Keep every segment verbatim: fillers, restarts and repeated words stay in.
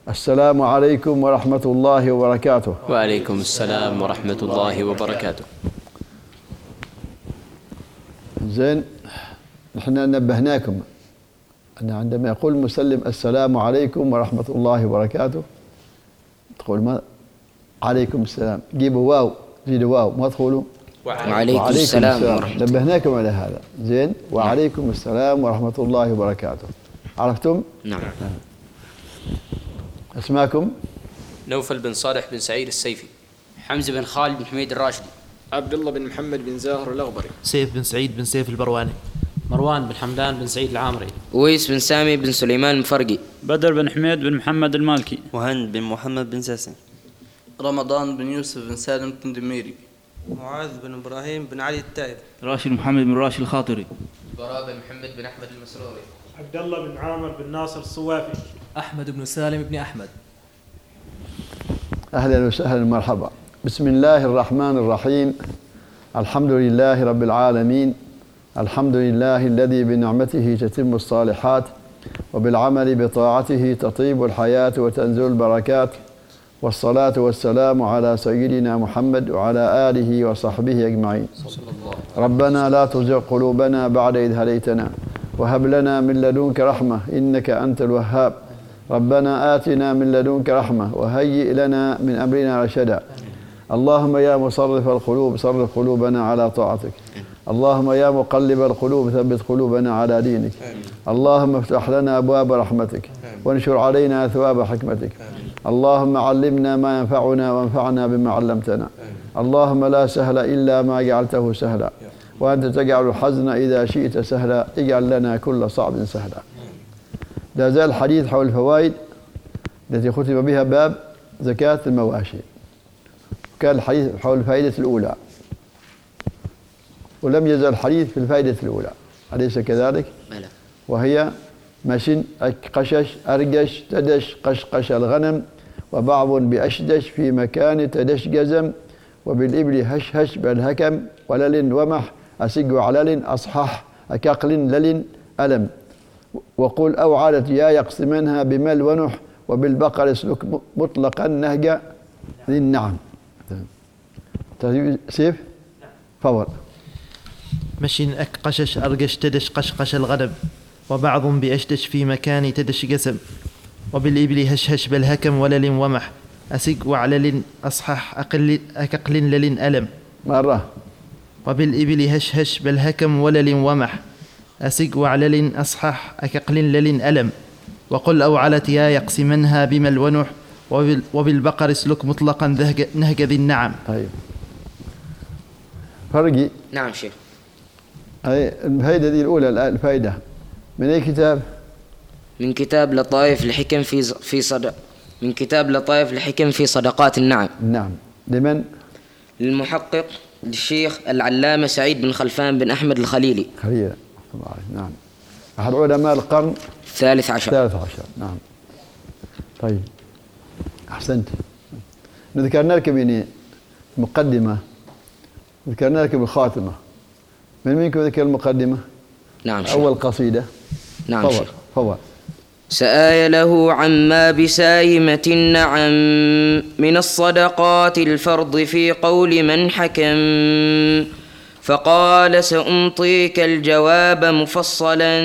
السلام عليكم ورحمة الله وبركاته. وعليكم السلام ورحمة الله وبركاته. زين، نحن نبهناكم أن عندما يقول المسلم السلام عليكم ورحمة الله وبركاته تقول ما عليكم السلام، جيبوا واو، زيدوا واو، ما تقولوا وعليكم, وعليكم السلام, السلام ورحمة الله. نبهناكم على هذا. زين، وعليكم السلام ورحمة الله وبركاته. عرفتم؟ نعم. اسماكم؟ نوفل بن صالح بن سعيد السيفي. حمزة بن خالد بن حميد الراشدي. عبد الله بن محمد بن زاهر الأغبري. سيف بن سعيد بن سيف البرواني. مروان بن حمدان بن سعيد العامري. ويس بن سامي بن سليمان المفرقي. بدر بن حميد بن محمد المالكي. وهند بن محمد بن ساسن. رمضان بن يوسف بن سالم التندميري. معاذ بن إبراهيم بن علي التائب. راشد محمد بن راشد الخاطري. براء بن محمد بن أحمد المسروري. عبد الله بن عامر بن ناصر الصوافي. أحمد بن سالم بن أحمد. أهلا وسهلا مرحبا. بسم الله الرحمن الرحيم. الحمد لله رب العالمين. الحمد لله الذي بنعمته تتم الصالحات وبالعمل بطاعته تطيب الحياة وتنزل البركات، والصلاة والسلام على سيدنا محمد وعلى آله وصحبه أجمعين. ربنا لا تزغ قلوبنا بعد إذ هديتنا وهب لنا من لدنك رحمة إنك أنت الوهاب. ربنا آتنا من لدنك رحمة وهيئ لنا من أمرنا رشدا. اللهم يا مصرف القلوب صرف قلوبنا على طاعتك. اللهم يا مقلب القلوب ثبت قلوبنا على دينك. اللهم افتح لنا أبواب رحمتك وانشر علينا ثواب حكمتك. اللهم علمنا ما ينفعنا وانفعنا بما علمتنا. اللهم لا سهل إلا ما جعلته سهلا، وأنت تجعل الحزن إذا شئت سهلا. اجعل لنا كل صعب سهلا. لا زال الحديث حول الفوائد التي ختم بها باب زكاة المواشي. كان الحديث حول الفائدة الأولى، ولم يزل الحديث في الفائدة الأولى، أليس كذلك؟ بلى. وهي مشن، قشش، أرجش، تدش، قشقش الغنم، وبعض بأشدش في مكان تدش جزم، وبالإبل هشهش بالهكم، ولل ومح، أسج علل، أصحح، أكقل لل ألم، وقل أو عادت يا يقسمنها بمل ونح، وبالبقر اسلك مطلقا نهج ذي النعم. سيف فور. مشين أك قشش أرجش تدش قشقش الغنم، وبعض بأشدش في مكان تدش قسم، وبالإبل هشهش بالهكم ولل ومح، أسق وعلل أصحح أقل أكقل لل ألم. مرة. وبالإبل هشهش بالهكم ولل ومح، أسق وعلل أصحح أكقل لل ألم، وقل أو علت يا يقسمنها بمل ونح، وبالبقر اسلك مطلقا نهج ذي النعم. طيب. فرقي. نعم شيخ. هاي الفائدة دي الأولى، الفائدة من أي كتاب؟ من كتاب لطائف الحكم في في صدق من كتاب لطائف الحكم في صدقات النعم. نعم. لمن؟ للمحقق للشيخ العلامة سعيد بن خلفان بن أحمد الخليلي. خليل. نعم. أحد علماء القرن الثالث عشر. الثالث عشر. نعم. طيب. أحسنت. ذكرنا لكم يعني مقدمة، ذكرنا لكم الخاتمة. من منكم ذكر المقدمة؟ نعم شيخ. أول قصيدة. نعم شيخ. فضل. سآي له عما بسايمة النعم من الصدقات الفرض في قول من حكم، فقال سأنطيك الجواب مفصلا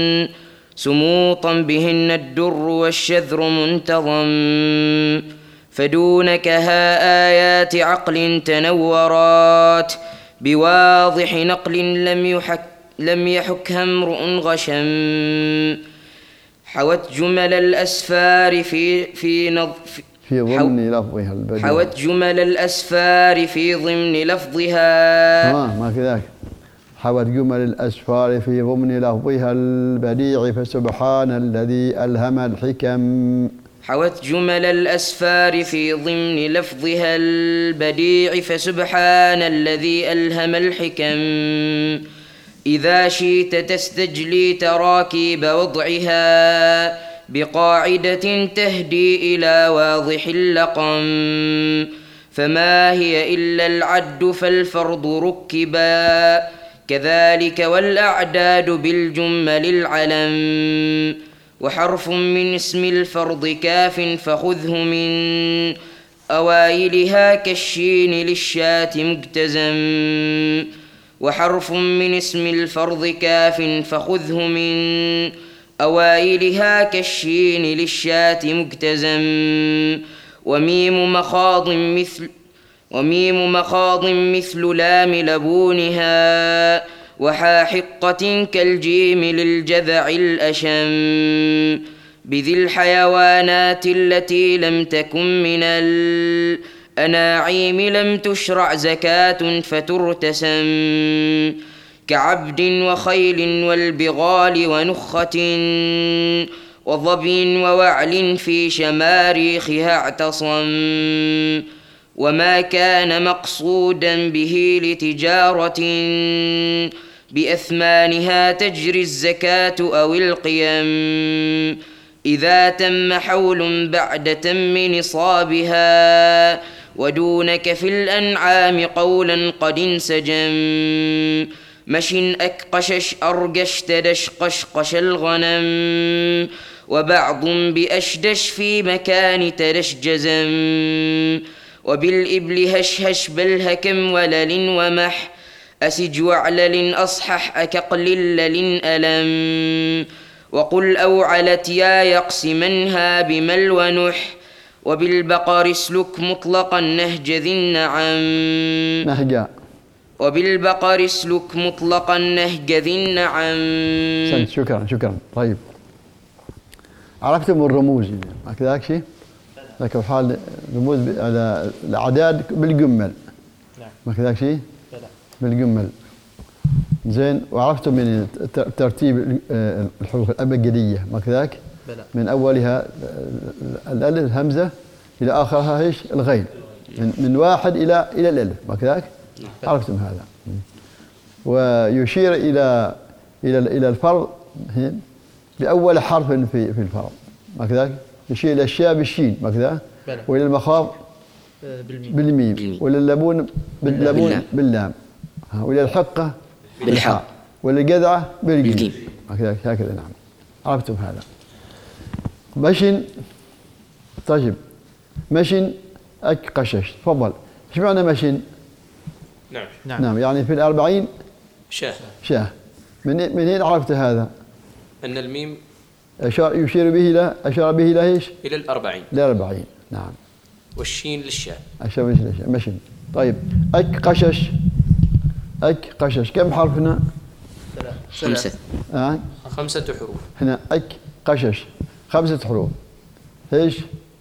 سموطا بهن الدر والشذر منتظم، فدونك ها آيات عقل تنورات بواضح نقل لم يحك لم يحكها امرؤ غشم، حوت جمل الأسفار في في نظ في ضمن لفظها البديع، حوت جمل الأسفار في ضمن لفظها. آه ما كذاك. حوت جمل الأسفار في ضمن لفظها البديع، فسبحان الذي ألهم الحكم. حوت جمل الأسفار في ضمن لفظها البديع، فسبحان الذي ألهم الحكم. إذا شئت تستجلي تراكيب وضعها بقاعدة تهدي إلى واضح اللقم، فما هي إلا العد فالفرض ركبا، كذلك والأعداد بالجمل العلم، وحرف من اسم الفرض كاف فخذه من أوائلها كالشين للشاة مجتزم وحرف من اسم الفرض كاف فخذه من أوائلها كالشين للشاة مجتزم وميم مخاض مثل وميم مخاض مثل لام لبونها وحا حقة كالجيم للجذع الأشم بذي الحيوانات التي لم تكن من الأناعيم لم تشرع زكاة فترتسم كعبد وخيل والبغال ونخة وظبي ووعل في شماريخها اعتصم وما كان مقصودا به لتجارة بأثمانها تجري الزكاة أو القيم إذا تم حول بعد تم نصابها ودونك في الأنعام قولا قد انسجم مش أكقشش أرجش تدش قشقش الغنم وبعض بأشدش في مكان تدش جزم وبالإبل هشهش بالهكم ولل ومح أسج وعلل أصحح أكقلل لل ألم وقل أوعلت يا يقسمنها بمل ونح وبالبقر اسلك مطلقا نهج ذي النعم نهجا وبالبقر اسلك مطلقا نهج ذي النعم. شكرا شكرا. طيب عرفتم الرموز ما كذاك شيء؟ لكن حال رموز على الأعداد بالجمل ما كذاك شيء؟ بالجمل زين. وعرفتم من ترتيب الحروف الأبجدية ما كذاك؟ من أولها الألف الهمزة إلى آخرها إيش؟ الغين من, من واحد إلى إلى الألف ما كذاك؟ عرفتم هذا. ويشير إلى إلى إلى الفرض بأول حرف في في الفرض ما كذاك؟ يشير إلى الشاء بالشين ما كذا؟ وإلى المخاض بالميم, بالميم. وإلى اللبون باللبون باللام وإلى الحقة بالحاء وإلى الجذعة بالجيم ما كذاك؟ هكذا نعم. عرفتم هذا. مشن طيب مشن أك قشش. تفضل. ايش معنى مشن؟ نعم نعم نعم يعني في الأربعين شاه شاه. من من أين عرفت هذا؟ أن الميم أشار يشير به إلى أشار به إلى إيش؟ إلى الأربعين. الأربعين نعم. والشين للشاه. أشار به للشاه مشن. طيب أك قشش أك قشش كم حرف هنا؟ خمسة. آه؟ خمسة حروف. هنا أك قشش خمسة حروف. ايش؟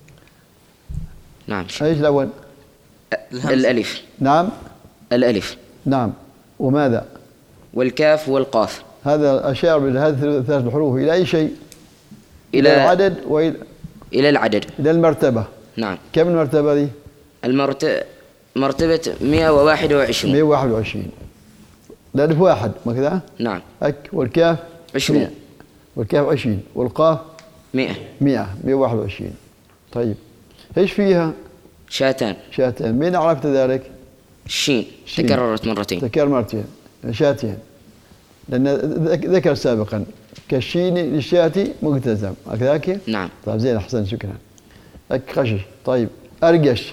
نعم. ايش الأول؟ الألف. نعم. الألف. نعم. وماذا؟ والكاف والقاف. هذا أشار بهذه الثلاث الحروف إلى أي شيء؟ إلى العدد وإلى إلى العدد. إلى المرتبة. نعم. كم المرتبة دي؟ المرتبة مرتبة مئة وواحد وعشرين. مئة وواحد وعشرين. الألف واحد ما كذا؟ نعم. أك والكاف عشرين. والكاف عشرين والقاف مئة. مئة مئة وواحد وعشرين. طيب ايش فيها؟ شاتان. شاتان. مين عرفت ذلك؟ الشين. تكررت مرتين. تكرر مرتين. شاتين. لأن ذكر سابقا كالشين للشاة مجتزم هكذاك؟ نعم. طيب زين أحسن شكرا. أكقشش. طيب أرجش.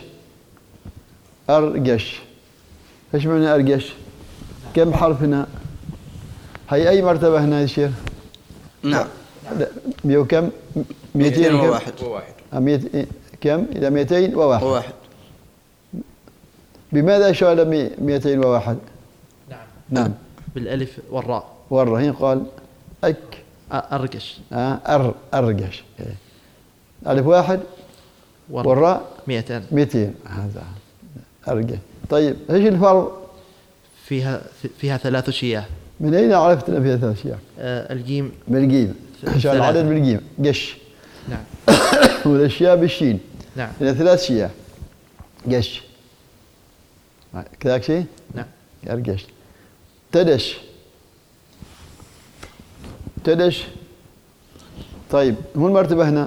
أرجش ايش معنى أرجش؟ كم حرف هنا؟ هي أي مرتبة هنا يصير؟ نعم. مئة وكم؟ مئتين وواحد. مئة كم؟ إلى مئتين وواحد. وواحد. بماذا أشار مئتين وواحد؟ نعم. نعم. بالألف والراء. والراء. هنا قال أك أرجش. آه أر أرجش. ألف واحد والراء مئتين. مئتين. هذا أرجش. طيب ايش الفرض؟ فيها فيها ثلاث شياه. من أين عرفت أن فيها ثلاث شياه؟ آه الجيم. بالجيم. عشان العدد بالجيم. قش. نعم. والأشياء بالشين. نعم. هنا ثلاث شياه. قش. كذاك شيء؟ نعم. أرجش. تدش. تدش. طيب هو المرتبة هنا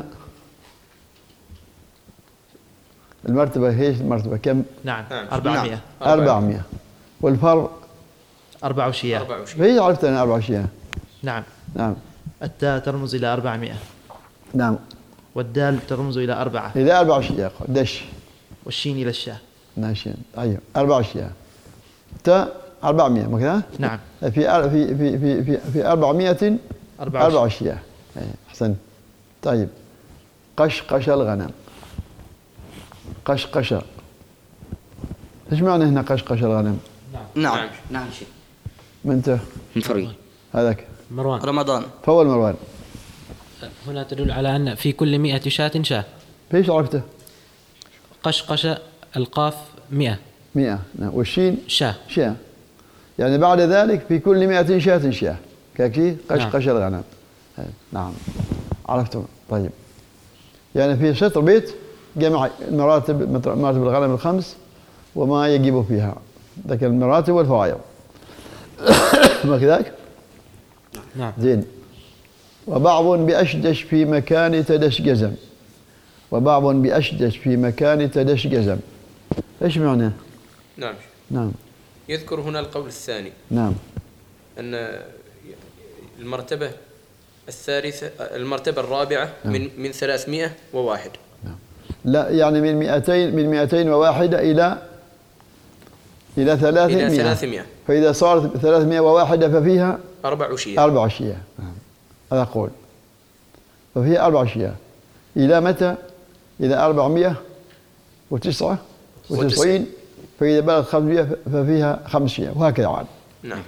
المرتبة هيش المرتبة كم؟ نعم. أربعمائة. أربعمائة. والفرض أربع شياه. فهي عرفت أنا أربع شياه. نعم. نعم. التاء ترمز إلى أربعمائة. نعم. والدال ترمز إلى أربعة. إلى أربع أشياء. دش. والشين إلى الشاه. ماشي. أيوه أربع أشياء. تا أربعمائة ما كذا؟ نعم. في في في في في في أربعمائة أربع أربع أشياء. أحسن. طيب. قشقش الغنم. قشقش. إيش معنى هنا قشقش الغنم؟ نعم. نعم. نعم شيخ. من أنت؟ من فريق. هذاك. مروان. رمضان. فول مروان. هنا تدل على أن في كل مئة شاة شاة. فيش عرفته؟ قشقش القاف مئة. مئة. نعم. والشين؟ شاة. شاة. يعني بعد ذلك في كل مئة شاة شاة. كاكي قشقش نعم. الغنم. نعم. عرفتم. طيب. يعني في شطر بيت جمع المراتب مراتب الغنم الخمس وما يجب فيها. ذاك المراتب والفوائض. ما كذاك؟ نعم. زين. وبعض بأشدش في مكان تدش جزم. وبعض بأشدش في مكان تدش جزم. ايش معناه؟ نعم. نعم. يذكر هنا القول الثاني. نعم. أن المرتبة الثالثة المرتبة الرابعة نعم. من من ثلاثمائة وواحد. نعم. لا يعني من مئتين من مئتين وواحدة إلى إلى ثلاثمائة. إلى ثلاثمائة. فإذا صارت ثلاثمائة وواحدة ففيها أربع أشياء. أربع أشياء. نعم. هذا قول. ففيها أربع أشياء. إلى متى؟ إلى أربعمائة وتسعة وتسعين. فإذا بلغت خمسمائة ففيها خمس أشياء وهكذا عاد. نعم.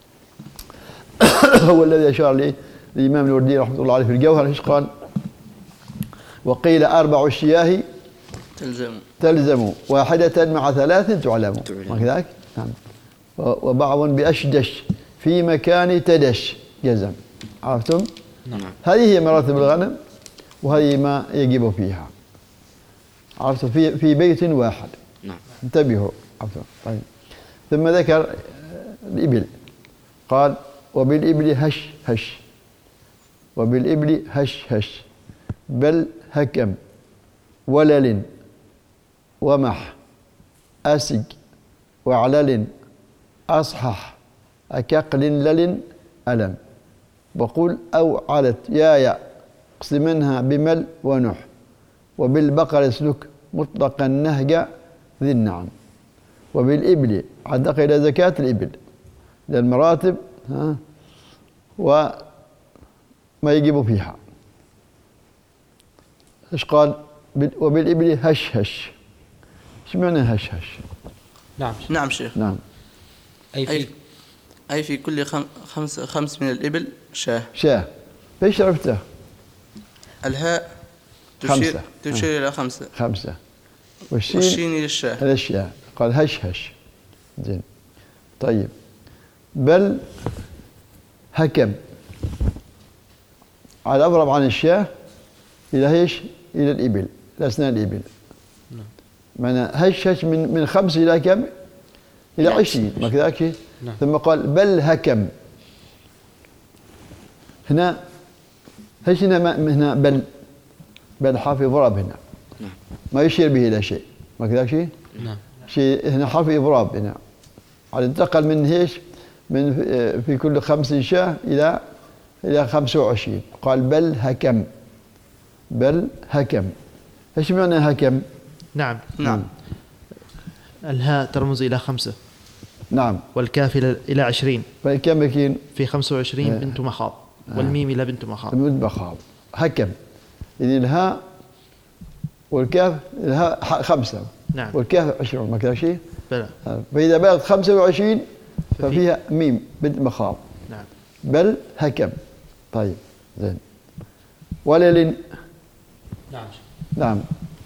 هو الذي أشار لي الإمام الوردي رحمة الله عليه في الجوهر إيش قال؟ وقيل أربع الشياه تلزم تلزم واحدة مع ثلاث تعلم. ما كذلك؟ نعم. وبعض بأشدش في مكان تدش جزم. عرفتم؟ نعم. هذه هي مراتب الغنم وهذه ما يجب فيها. عرفتم؟ في في بيت واحد. نعم. انتبهوا. عرفتم؟ طيب. ثم ذكر الإبل. قال وبالإبل هش هش. وبالإبل هش هش. بل هكم ولل ومح أسج وعلل أصحح أكقل لل ألم. وقل أو علت يا يا اقسم منها بمل ونح. وبالبقر اسلك مطلق النهج ذي النعم. وبالإبل عدق إلى زكاة الإبل للمراتب ها وما يجب فيها. ايش قال؟ وبالإبل هش هش. ايش معنى هش هش؟ نعم. نعم شيخ. نعم. أي في أي في كل خم خمس خمس من الإبل شاه. شاه. ايش عرفته؟ الهاء تشير تشير إلى خمسة. خمسة. والشين والشين إلى الشاه. إلى الشاه. قال هش هش. زين. طيب. بل هكم على أضرب عن الشاه إلى ايش؟ إلى الإبل، إلى أسنان الإبل. نعم. معنى هش هش من من خمس إلى كم؟ إلى عشرين، ما كذاك؟ نعم. ثم قال بل هكم. هنا هش هنا هنا بل بل حرف إضراب هنا. نعم. ما يشير به إلى شيء، ما كذاك شيء؟ نعم. شيء هنا حرف إضراب هنا. على انتقل من ايش؟ من في كل خمس شاه إلى إلى خمسة وعشرين. قال بل هكم. بل هكم. ايش معنى هكم؟ نعم. نعم. الهاء ترمز إلى خمسة. نعم. والكاف إلى عشرين. فكم بكين؟ في خمسة وعشرين آه. بنت مخاض. آه. والميم إلى بنت مخاض. بنت مخاض. هكم. إذن الهاء والكاف الهاء خمسة. نعم. والكاف عشرون، ما كذا شيء؟ بلى. فإذا بلغت خمسة وعشرين ففيها ميم بنت مخاض. نعم. بل هكم. طيب زين. ولل. نعم. نعم.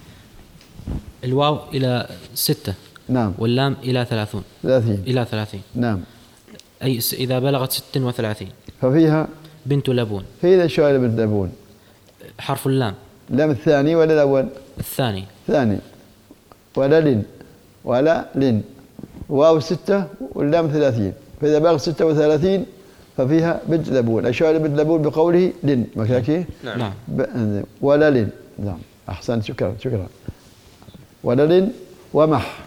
الواو إلى ستة. نعم. واللام إلى ثلاثون. ثلاثين. إلى ثلاثين. نعم. أي إذا بلغت ست وثلاثين. ففيها بنت لبون. فإذا شو إلى بنت لبون؟ حرف اللام. اللام الثاني ولا الأول؟ الثاني. ثاني. ولل ولا لن. واو ستة واللام ثلاثين. فإذا بلغ ستة وثلاثين ففيها بنت لبون. أشار إلى بنت لبون بقوله لن، ما كذا؟ نعم. ولا لن. نعم. أحسنت. شكرا شكرا. ولل ومح.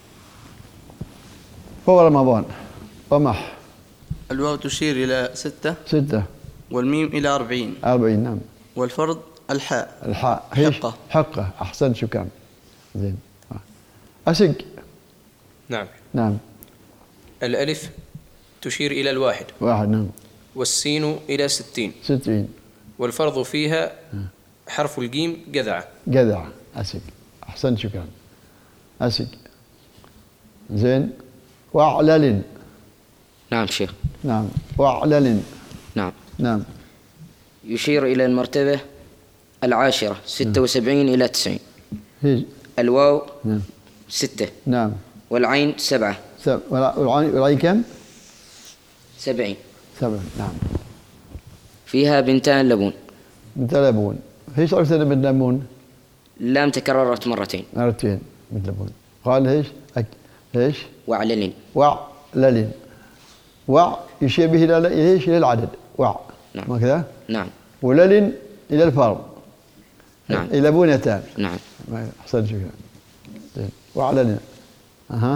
هو رمضان. ومح. الواو تشير إلى ستة. ستة. والميم إلى أربعين. أربعين. نعم. والفرض الحاء الحاء هيش حقة حقة. أحسن شكرا. زين. أسق. نعم. نعم. الألف تشير إلى الواحد. واحد. نعم. والسين إلى ستين. ستين. والفرض فيها حرف الجيم جذعة. جذعة. أسق. أحسن شكرا. أسق. زين. وأعلل. نعم شيخ. نعم. وأعلل. نعم. نعم. يشير إلى المرتبة العاشرة ستة وسبعين إلى تسعين. هي. الواو نعم. ستة. نعم. والعين سبعة. سبعة. والعين والعين كم؟ سبعين. سبعة. نعم. فيها بنتان لبون. بنتان لبون. ايش عرفت بنت لبون؟ اللام تكررت مرتين. مرتين بنت لبون. قال ايش؟ أك... ايش؟ وعلل. وعلل. وع يشير به الى ايش؟ الى العدد. وع. نعم. ما كذا؟ نعم. ولل الى الفرض. نعم. الى بنيتان. نعم. احسن شكرا. زين. وعلل. اها.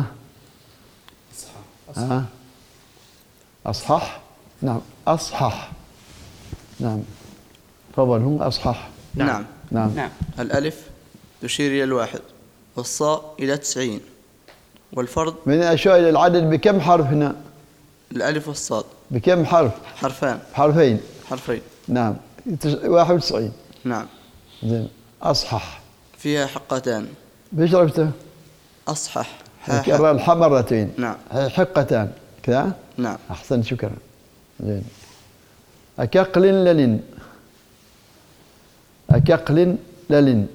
أها. أصحح. نعم. أصحح. نعم. تفضل. هم أصحح. نعم. نعم. نعم. الألف تشير إلى الواحد والصاء إلى تسعين والفرض من الأشياء إلى العدد بكم حرف هنا؟ الألف والصاد بكم حرف؟ حرفان. حرفين. حرفين. نعم. واحد وتسعين. نعم. زين. أصحح. فيها حقتان. بيش عرفته؟ أصحح. كرر الحاء مرتين. نعم. حقتان كذا؟ نعم. أحسن شكرا. زين. أكقل للن. أكقل للن.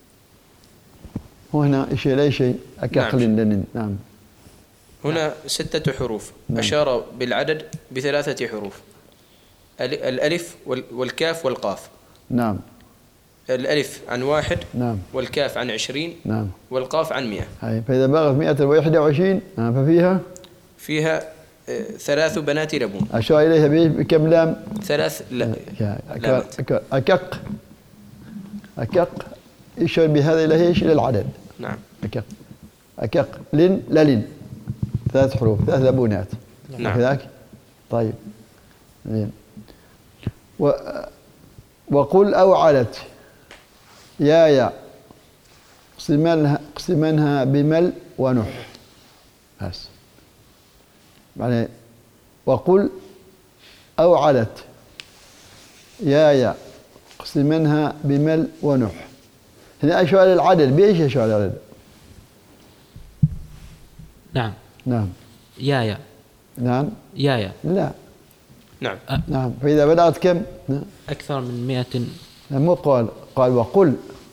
هنا شيء لا شيء. أكقل للن. نعم. هنا ستة حروف. نعم. أشار بالعدد بثلاثة حروف. الألف والكاف والقاف. نعم. الألف عن واحد. نعم. والكاف عن عشرين. نعم. والقاف عن مئة. هاي فإذا بلغت مئة وواحد وعشرين ففيها فيها ثلاث بنات لبون. أشار إليها بكم لام؟ ثلاث لا لامات. أكق. أكق يشير بهذا إلى إيش؟ إلى العدد. نعم. أكق. أكق لن للن. ثلاث حروف ثلاث لبونات. نعم. كذاك. طيب. زين. و وقل أو علت يا يا اقسمنها اقسمنها بمل ونح. بس. يعني وقل أو علت يا يا اقسمنها بمل ونح. هنا أشار العدد. بإيش أشار العدد؟ نعم. نعم. يا يا. نعم. يا يا. لا. نعم. أه. نعم. فإذا بلغت كم؟ أكثر من مئة. مو قال قال وقل.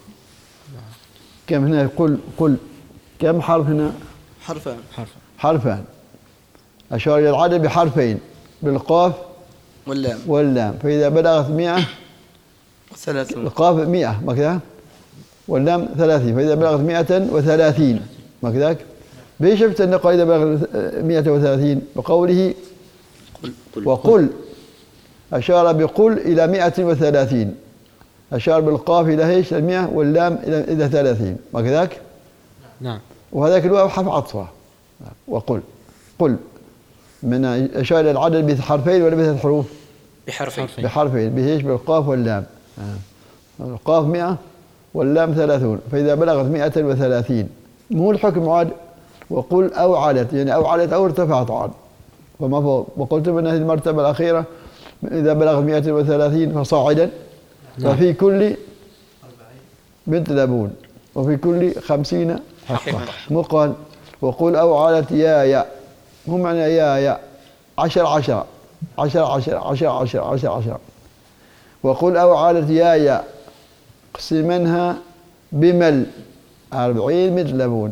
كم هنا؟ قل قل. كم حرف هنا؟ حرفان. حرفان. حرفان. أشار إلى العدد بحرفين بالقاف واللام. واللام. فإذا بلغت مئة ثلاثون. القاف مئة ما كذا واللام ثلاثين. فإذا بلغت مئة وثلاثين ما كذاك. بيش شفت أن قال إذا بلغت مئة وثلاثين بقوله وقل. أشار بقل إلى مئة وثلاثين. أشار بالقاف إلى ايش؟ المئة واللام إلى إلى ثلاثين ما كذاك. نعم. وهذاك الواو حرف عطفة. وقل. قل. من أشار إلى العدد بحرفين ولا بثلاث حروف؟ بحرفين. بحرفين. بإيش؟ بالقاف واللام. آه. القاف مئة واللام ثلاثون. فإذا بلغت مئة وثلاثين مو الحكم عاد وقل أو علت يعني أو علت أو ارتفعت عاد وما فوق. وقلت من هذه المرتبة الأخيرة إذا بلغت مئة وثلاثين فصاعدا. ففي كل بنت لبون وفي كل خمسين حقة. مو قال وقل أو علت يا يا. مو معنى يا يا عشر عشر عشر عشر عشر عشر عشر عشر. وقل أو علت يا يا اقسمنها بمل أربعين مثل لبون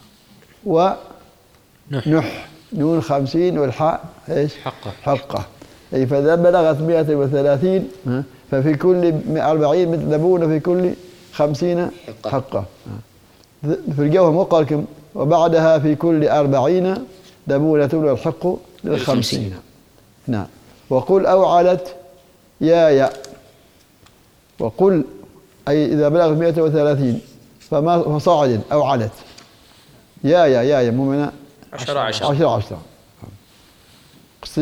ونح نون خمسين والحاء ايش؟ حقة. حقة. أي فإذا بلغت مئة وثلاثين ففي كل أربعين مثل لبون وفي كل خمسين حقة, حقة. في الجوهر مو قالكم وبعدها في كل أربعين لبونة والحق للخمسين. نعم. وقل أو علت يا يا. وقل أي إذا بلغت مئة وثلاثين فما فصاعد أو علت يا يا يا يا مو من عشرة عشرة عشرة عشرة.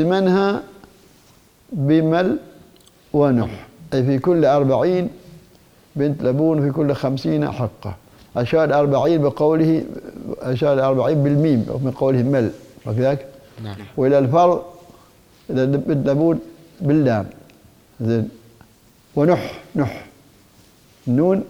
اقسمنها بمل ونح أي في كل أربعين بنت لبون في كل خمسين حقة. أشار أربعين بقوله أشار أربعين بالميم من قوله مل وكذلك. نعم. وإلى الفرض إلى بنت لبون باللام. زين. ونح نح النون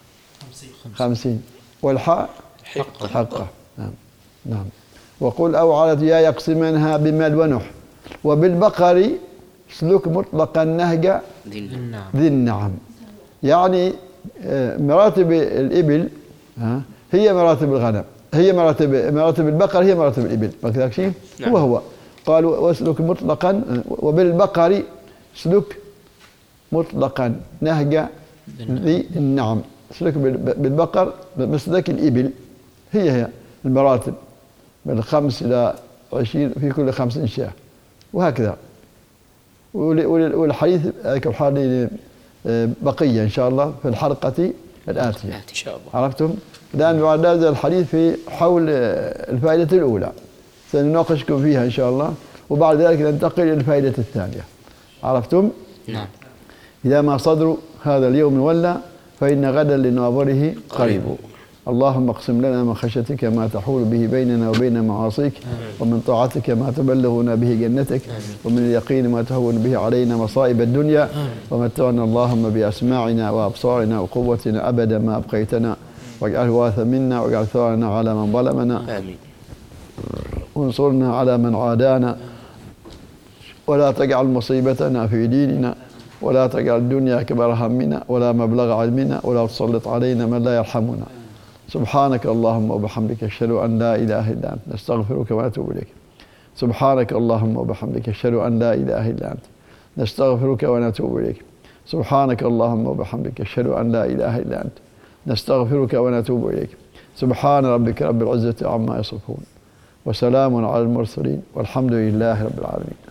خمسين والحاء حقة حقة. نعم نعم. وقل أو علت يا يقسمنها بمل ونح. وبالبقر سلك مطلقا نهج ذي النعم. يعني مراتب الإبل هي مراتب الغنم، هي مراتب مراتب البقر هي مراتب الإبل، ما كذاك شيء؟ نعم. هو هو قالوا واسلك مطلقا وبالبقر سلك مطلقا نهج ذي النعم. سلك بالبقر مسلك الإبل هي هي المراتب من خمس إلى عشرين في كل خمس شاة وهكذا. والحديث الحديث بقية إن شاء الله في الحلقة الآتية إن شاء الله. عرفتم؟ الآن بعد هذا الحديث في حول الفائدة الأولى سنناقشكم فيها إن شاء الله، وبعد ذلك ننتقل إلى الفائدة الثانية. عرفتم؟ نعم. إذا ما صدر هذا اليوم ولا فإن غدا لناظره قريب. اللهم اقسم لنا من خشيتك ما تحول به بيننا وبين معاصيك، ومن طاعتك ما تبلغنا به جنتك، ومن اليقين ما تهون به علينا مصائب الدنيا، ومتعنا اللهم بأسماعنا وأبصارنا وقوتنا أبدا ما أبقيتنا، واجعله وارثا منا، واجعل ثارنا على من ظلمنا، آمين. وانصرنا على من عادانا، ولا تجعل مصيبتنا في ديننا، ولا تجعل الدنيا أكبر همنا ولا مبلغ علمنا، ولا تسلط علينا من لا يرحمنا. سبحانك اللهم وبحمدك أشهد أن لا إله إلا أنت نستغفرك ونتوب إليك. سبحانك اللهم وبحمدك أشهد أن لا إله إلا أنت نستغفرك ونتوب إليك. سبحانك اللهم وبحمدك أشهد أن لا إله إلا أنت نستغفرك ونتوب إليك. سبحان ربك رب العزة عما يصفون، وسلام على المرسلين، والحمد لله رب العالمين.